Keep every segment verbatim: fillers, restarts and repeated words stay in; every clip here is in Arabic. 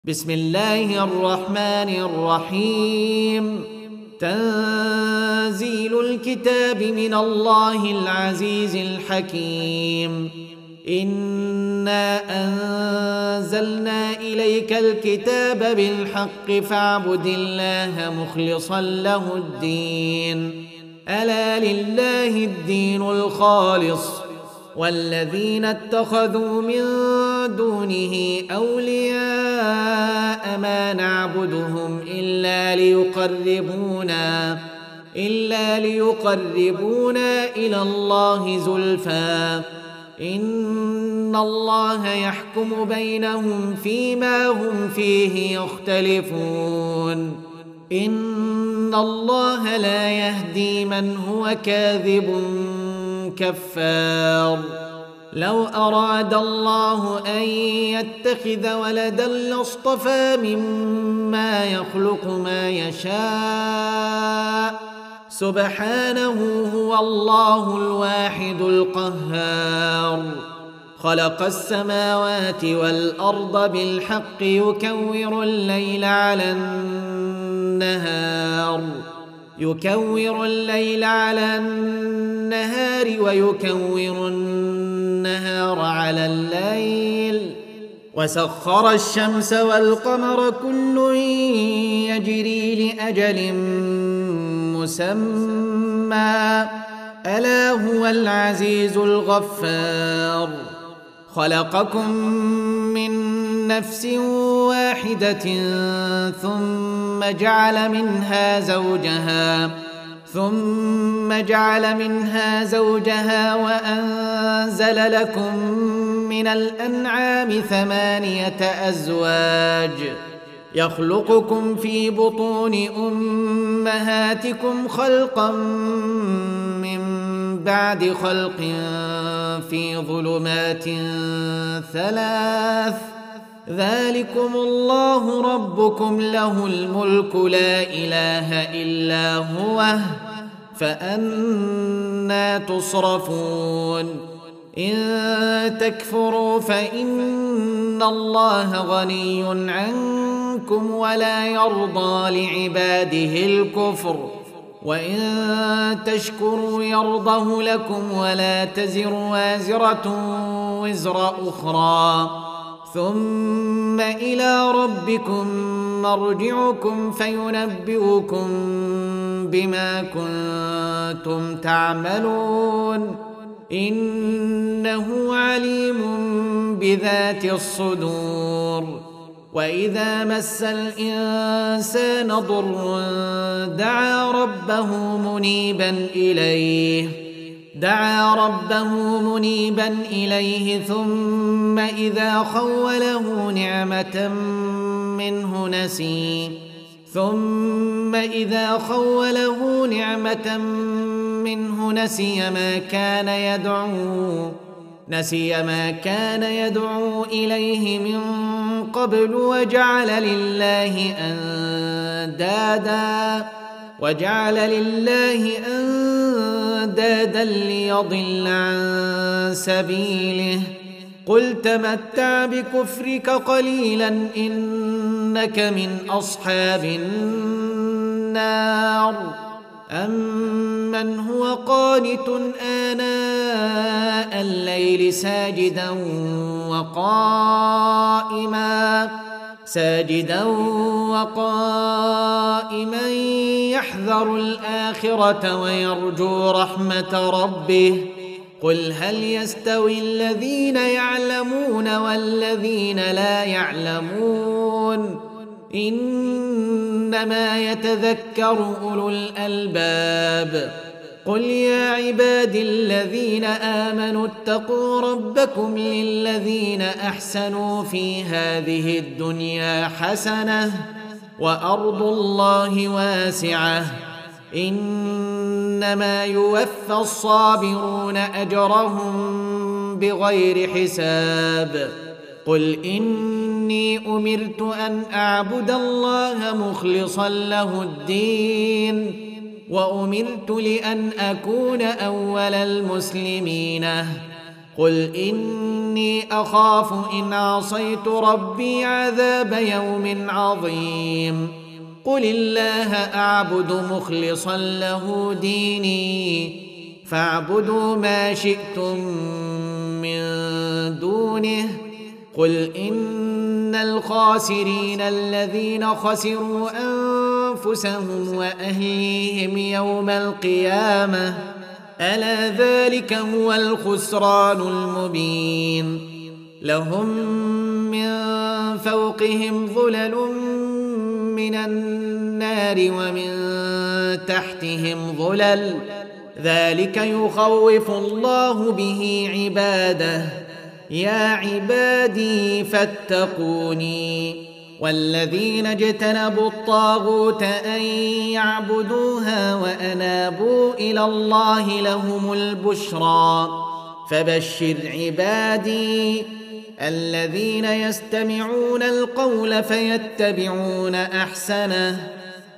بسم الله الرحمن الرحيم. تنزيل الكتاب من الله العزيز الحكيم. إنا أنزلنا إليك الكتاب بالحق فاعبد الله مخلصا له الدين. ألا لله الدين الخالص والذين اتخذوا من دونه أولياء ما نعبدهم إلا ليقربونا إلا ليقربونا إلى الله زلفى إن الله يحكم بينهم فيما هم فيه يختلفون. إن الله لا يهدي من هو كاذب كفار. لو أراد الله أن يتخذ ولدا لاصطفى مما يخلق ما يشاء سبحانه هو الله الواحد القهار. خلق السماوات والأرض بالحق يكور الليل على النهار يكور الليل على النهار ويكور النهار على الليل وسخر الشمس والقمر كل يجري لأجل مسمى ألا هو العزيز الغفار. خلقكم من نفس واحدة ثم جعل منها زوجها ثم جعل منها زوجها وأنزل لكم من الأنعام ثمانية أزواج يخلقكم في بطون أمهاتكم خلقا من بعد خلق في ظلمات ثلاث ذلكم الله ربكم له الملك لا إله إلا هو فأنى تصرفون. إن تكفروا فإن الله غني عنكم ولا يرضى لعباده الكفر وإن تشكروا يرضه لكم ولا تزر وازرة وزر أخرى ثم إلى ربكم مرجعكم فينبئكم بما كنتم تعملون إنه عليم بذات الصدور. وإذا مس الإنسان ضر دعا ربه منيبا إليه دعا ربه منيبا إليه ثم إذا خوله نعمة منه نسي ثم إذا خوله نعمة منه نسي ما كان يدعو نسي ما كان يدعو إليه من قبل وجعل لله أندادا وجعل لله أندادا ليضل عن سبيله قل تمتع بكفرك قليلا إنك من أصحاب النار. أمن هو قانت آناء الليل ساجدا وقائما ساجدا وقائما يحذر الآخرة ويرجو رحمة ربه قل هل يستوي الذين يعلمون والذين لا يعلمون إنما يتذكر أولو الألباب. قل يا عبادي الذين آمنوا اتقوا ربكم للذين أحسنوا في هذه الدنيا حسنة وأرض الله واسعة إنما يوفى الصابرون أجرهم بغير حساب. قل إني أمرت أن أعبد الله مخلصا له الدين وأمرت لأن أكون أول المسلمين قل إني أخاف إن عصيت ربي عذاب يوم عظيم قل الله أعبد مخلصا له ديني فاعبدوا ما شئتم من دونه قل إن الخاسرين الذين خسروا أنفسهم وأهليهم يوم القيامة ألا ذلك هو الخسران المبين لهم من فوقهم ظلل من النار ومن تحتهم ظلل ذلك يخوف الله به عباده يا عبادي فاتقوني والذين اجتنبوا الطاغوت أن يعبدوها وأنابوا إلى الله لهم البشرى فبشر عبادي الذين يستمعون القول فيتبعون أحسنه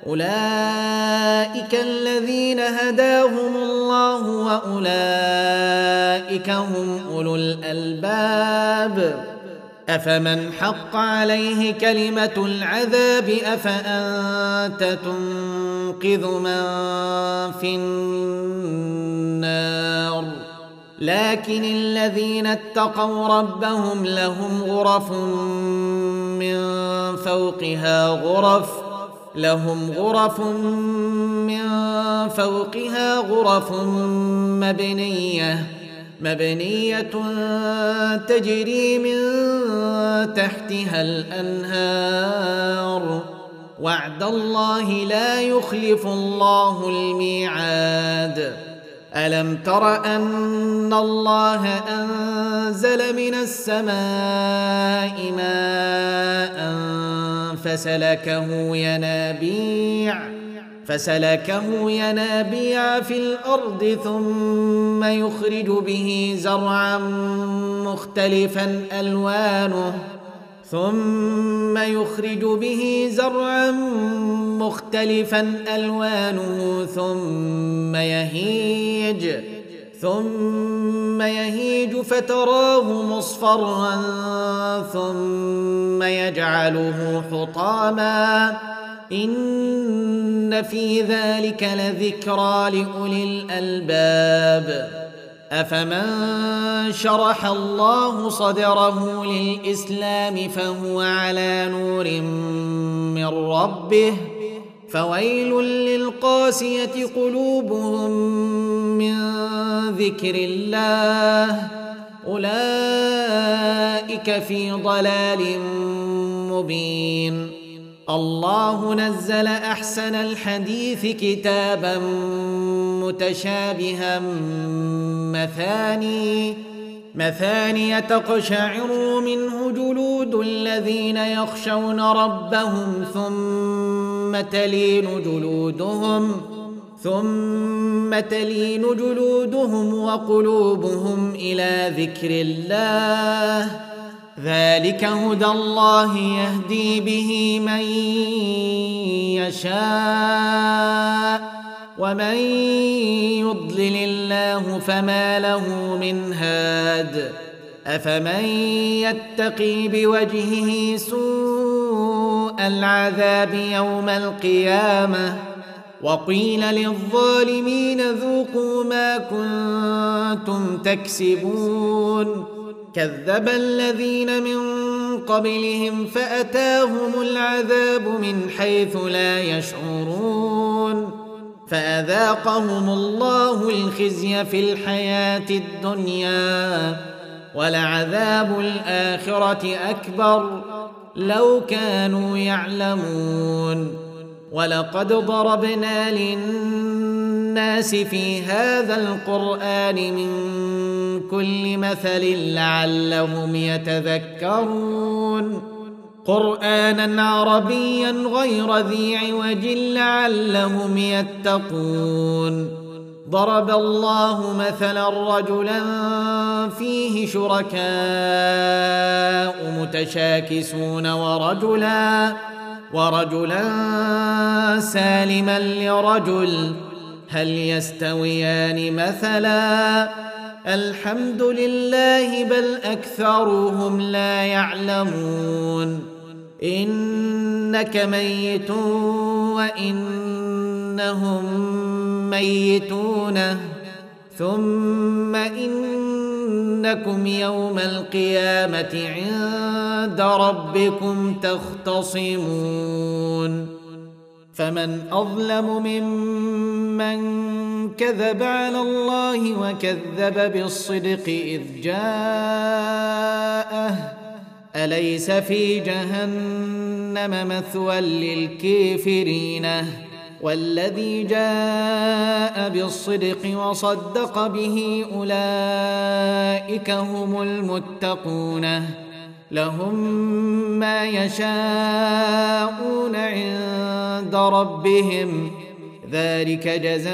أولئك الذين هداهم الله وأولئك هم أولو الألباب أفمن حق عليه كلمة العذاب أفأنت تنقذ من في النار لكن الذين اتقوا ربهم لهم غرف من فوقها غرف لهم غرف من فوقها غرف مبنية مبنية تجري من تحتها الأنهار وعد الله لا يخلف الله الميعاد ألم تر أن الله أنزل من السماء ماء فسلكه ينابيع فسلكه ينابيع في الأرض ثم يخرج به زرعا مختلفا ألوانه ثم يخرج به زرعا مختلفا ألوانه ثم يهيج ثم يهيج فتراه مصفرا ثم يجعله حطاما إن في ذلك لذكرى لأولي الألباب أفمن شرح الله صدره للإسلام فهو على نور من ربه فويل للقاسية قلوبهم من ذكر الله أولئك في ضلال مبين الله نزل أحسن الحديث كتابا متشابها مثاني مثاني تقشعر منه جلود الذين يخشون ربهم ثم تلين جلودهم ثم تلين جلودهم وقلوبهم إلى ذكر الله ذلك هدى الله يهدي به من يشاء ومن يضلل الله فما له من هاد أفمن يتقي بوجهه سوء العذاب يوم القيامة وقيل للظالمين ذوقوا ما كنتم تكسبون كذب الذين من قبلهم فأتاهم العذاب من حيث لا يشعرون فأذاقهم الله الخزي في الحياة الدنيا ولعذاب الآخرة أكبر لو كانوا يعلمون ولقد ضربنا للناس في هذا القرآن من كل مثل لعلهم يتذكرون قرآنا عربيا غير ذي عوج لعلهم يتقون ضرب الله مثلا رجلا فيه شركاء متشاكسون ورجلا ورجلا سالما لرجل هل يستويان مثلا الحمد لله بل أكثرهم لا يعلمون إنك ميت وإنهم ميتون ثم إنكم يوم القيامة عند ربكم تختصمون فمن أظلم ممن كذب على الله وكذب بالصدق إذ جاءه أليس في جهنم مثوى للكافرين والذي جاء بالصدق وصدق به أولئك هم المتقون لهم ما يشاءون عند ربهم ذلك جزاء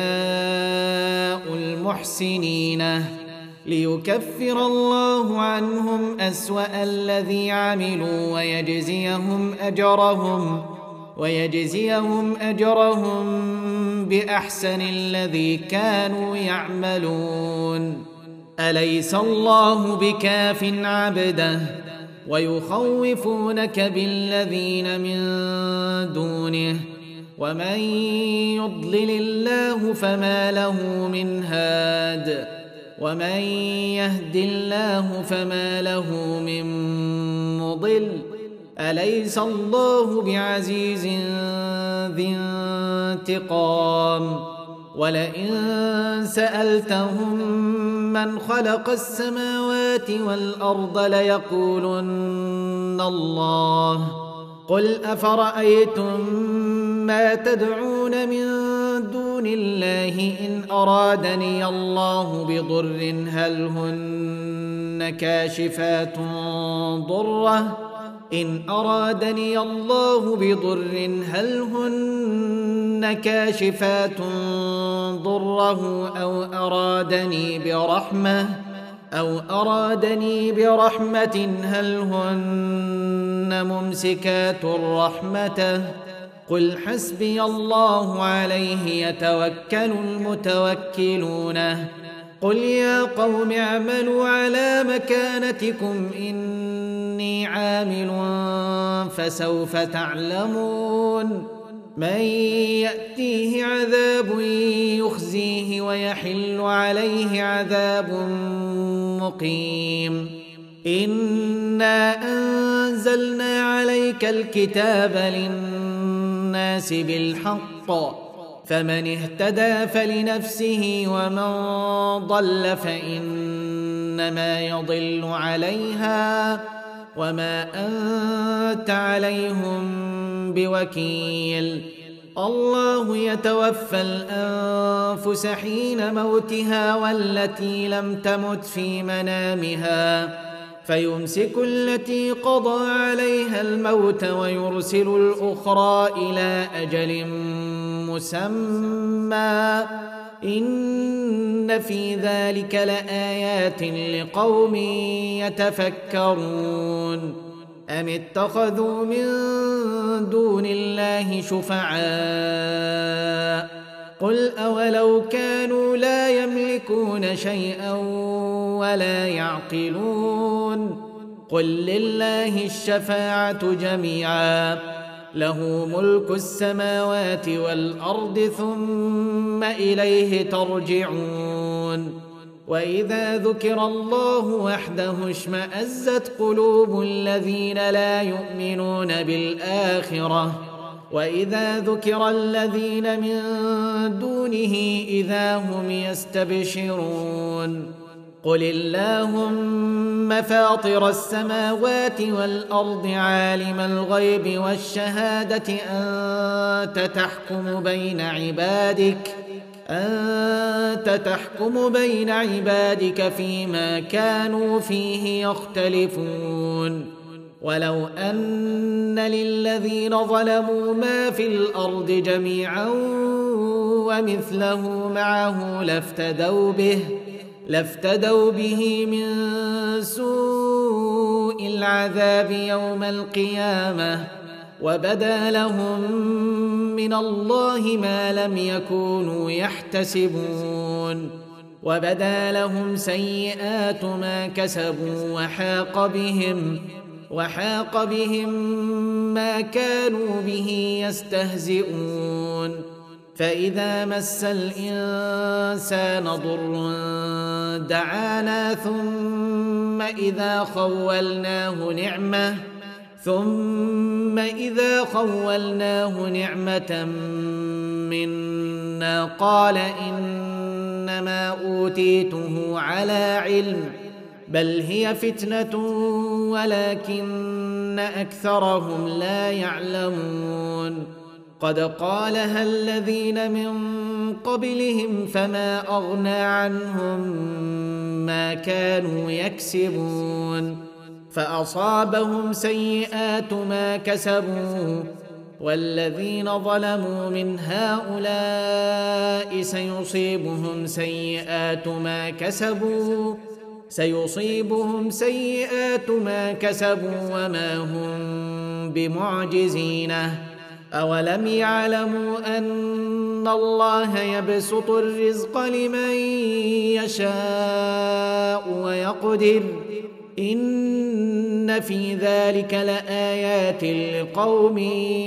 المحسنين ليكفر الله عنهم أسوأ الذي عملوا ويجزيهم أجرهم ويجزيهم أجرهم بأحسن الذي كانوا يعملون أليس الله بكاف عبده ويخوفونك بالذين من دونه ومن يضلل الله فما له من هاد ومن يهد الله فما له من مضل أليس الله بعزيز ذي انتقام ولئن سألتهم من خلق السماوات والأرض ليقولن الله قل أفرأيتم ما تدعون من دون الله إن أرادني الله بضر هل هن كاشفات ضره إن أرادني الله بضر هل هن كاشفات ضره أو أرادني برحمة أو أرادني برحمة هل هن ممسكات رحمته قل حسبي الله عليه يتوكل المتوكلون قل يا قوم اعملوا على مكانتكم إني عامل فسوف تعلمون من يأتيه عذاب يخزيه ويحل عليه عذاب مقيم إنا أنزلنا عليك الكتاب للناس بالحق فمن اهتدى فلنفسه ومن ضل فإنما يضل عليها وما أنت عليهم بوكيل الله يتوفى الأنفس حين موتها والتي لم تمت في منامها فيمسك التي قضى عليها الموت ويرسل الأخرى إلى أجل مسمى إن في ذلك لآيات لقوم يتفكرون أم اتخذوا من دون الله شفعاء قل أولو كانوا لا يملكون شيئا ولا يعقلون قل لله الشفاعة جميعا له ملك السماوات والأرض ثم إليه ترجعون وإذا ذكر الله وحده اشمأزت قلوب الذين لا يؤمنون بالآخرة وإذا ذكر الذين من دونه إذا هم يستبشرون قل اللهم فاطر السماوات والأرض عالم الغيب والشهادة أنت تحكم بين عبادك أنت تحكم بين عبادك فيما كانوا فيه يختلفون ولو أن للذين ظلموا ما في الأرض جميعا ومثله معه لافتدوا به لافتدوا به من سوء العذاب يوم القيامة وبدا لهم من الله ما لم يكونوا يحتسبون وبدا لهم سيئات ما كسبوا وحاق بهم وحاق بهم ما كانوا به يستهزئون فإذا مس الإنسان ضر دعانا ثم إذا خولناه نعمة ثم إذا خولناه نعمة منا قال إنما أوتيته على علم بل هي فتنة ولكن أكثرهم لا يعلمون قد قالها الذين من قبلهم فما أغنى عنهم ما كانوا يكسبون فأصابهم سيئات ما كسبوا والذين ظلموا من هؤلاء سيصيبهم سيئات ما كسبوا سيصيبهم سيئات ما كسبوا وما هم بمعجزين أولم يعلموا أن الله يبسط الرزق لمن يشاء ويقدر إن في ذلك لآيات لقوم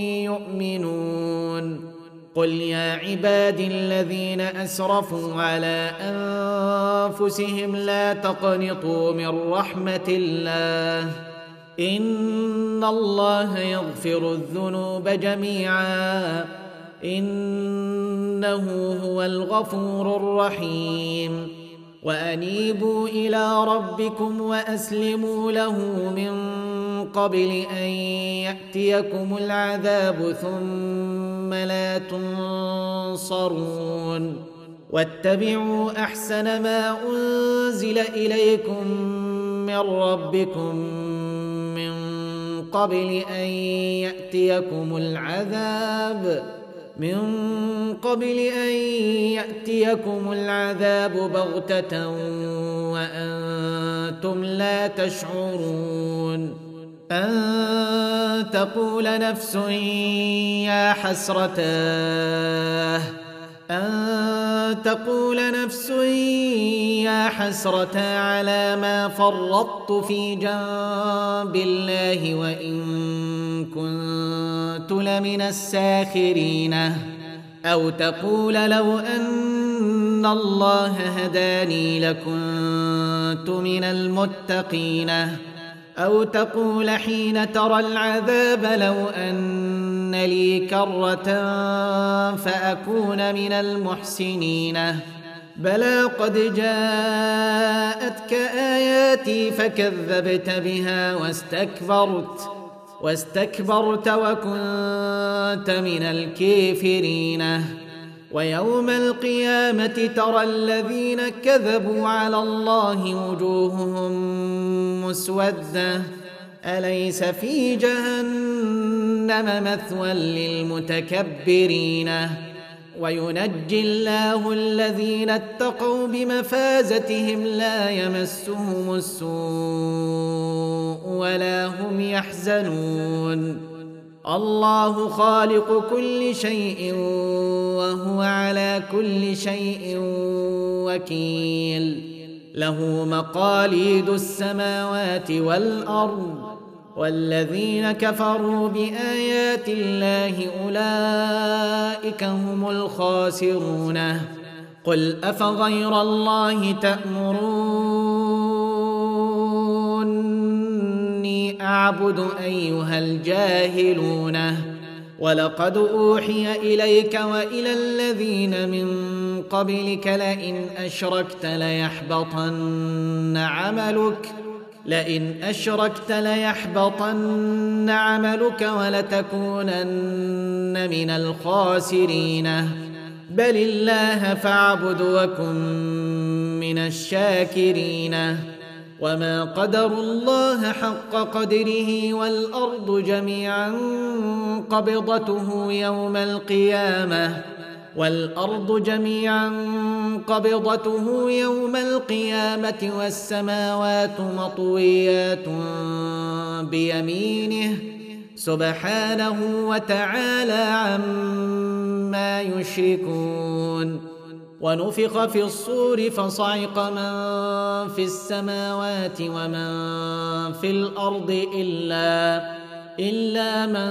يؤمنون قل يا عبادي الذين أسرفوا على أنفسهم لا تقنطوا من رحمة الله إن الله يغفر الذنوب جميعا إنه هو الغفور الرحيم وأنيبوا إلى ربكم وأسلموا له من قبل أن يأتيكم العذاب ثم لا تنصرون واتبعوا أحسن ما أنزل إليكم من ربكم من قبل أن يأتيكم العذاب من قبل أن يأتيكم العذاب بغتة وأنتم لا تشعرون أن تقول نفس يا حسرتاه أن تقول نفس يا حسرة على ما فرطت في جنب الله وإن كنت لمن الساخرين أو تقول لو أن الله هداني لكنت من المتقين أو تقول حين ترى العذاب لو أن لي كرة فأكون من المحسنين بلى قد جاءتك آياتي فكذبت بها واستكبرت واستكبرت وكنت من الكافرين ويوم القيامة ترى الذين كذبوا على الله وجوههم مسودة أليس في جهنم مثوى للمتكبرين وينجي الله الذين اتقوا بمفازتهم لا يمسهم السوء ولا هم يحزنون الله خالق كل شيء وهو على كل شيء وكيل له مقاليد السماوات والأرض والذين كفروا بآيات الله أولئك هم الخاسرون قل أفغير الله تأمروني أعبد أيها الجاهلون ولقد أوحي إليك وإلى الذين من قبلك لئن أشركت ليحبطن عملك لئن أشركت ليحبطن عملك ولتكونن من الخاسرين بل الله فاعبد وكن من الشاكرين وما قدروا الله حق قدره والأرض جميعا قبضته يوم القيامة والأرض جميعا قبضته يوم القيامة والسماوات مطويات بيمينه سبحانه وتعالى عما يشركون ونفخ في الصور فصعق من في السماوات ومن في الأرض إلا إلا من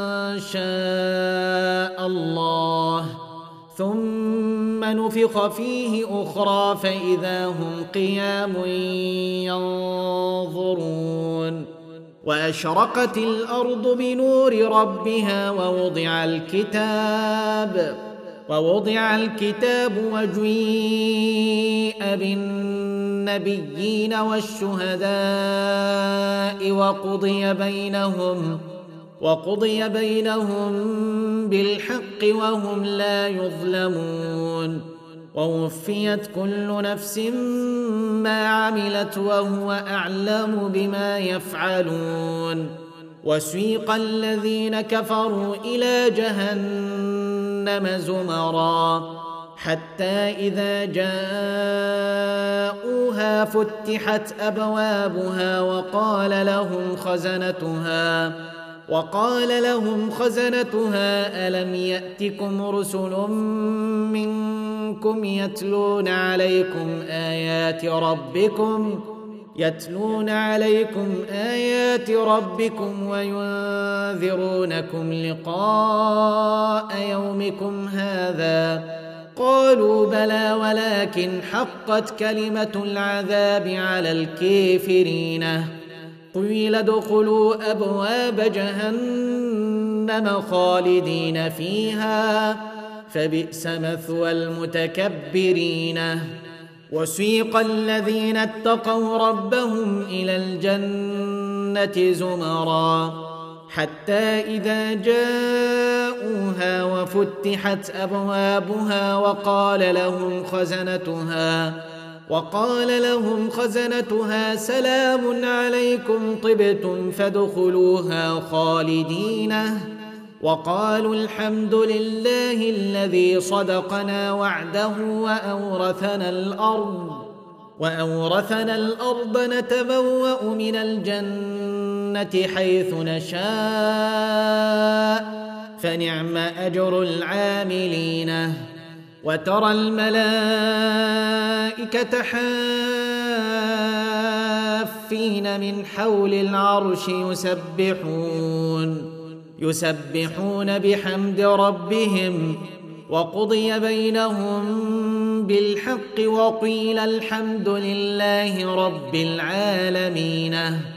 شاء الله ثم نفخ فيه أخرى فإذا هم قيام ينظرون وأشرقت الأرض بنور ربها ووضع الكتاب ووضع الكتاب وجيء بالنبيين والشهداء وقضي بينهم وقضي بينهم بالحق وهم لا يظلمون ووفيت كل نفس ما عملت وهو أعلم بما يفعلون وسيق الذين كفروا إلى جهنم زمرا حتى إذا جاءوها فتحت أبوابها وقال لهم خزنتها وقال لهم خزنتها ألم يأتكم رسل منكم يتلون عليكم آيات ربكم يتلون عليكم آيات ربكم وينذرونكم لقاء يومكم هذا قالوا بلى ولكن حقت كلمة العذاب على الكافرين قيل ادخلوا أبواب جهنم خالدين فيها فبئس مثوى المتكبرين وسيق الذين اتقوا ربهم إلى الجنة زمرا حتى إذا جاءوها وفتحت أبوابها وقال لهم خزنتها وقال لهم خزنتها سلام عليكم طبتم فادخلوها خالدين وقالوا الحمد لله الذي صدقنا وعده وأورثنا الأرض وأورثنا الأرض نتبوأ من الجنة حيث نشاء فنعم أجر العاملين وترى الملائكة حافين من حول العرش يسبحون يسبحون بحمد ربهم وقضي بينهم بالحق وقيل الحمد لله رب العالمين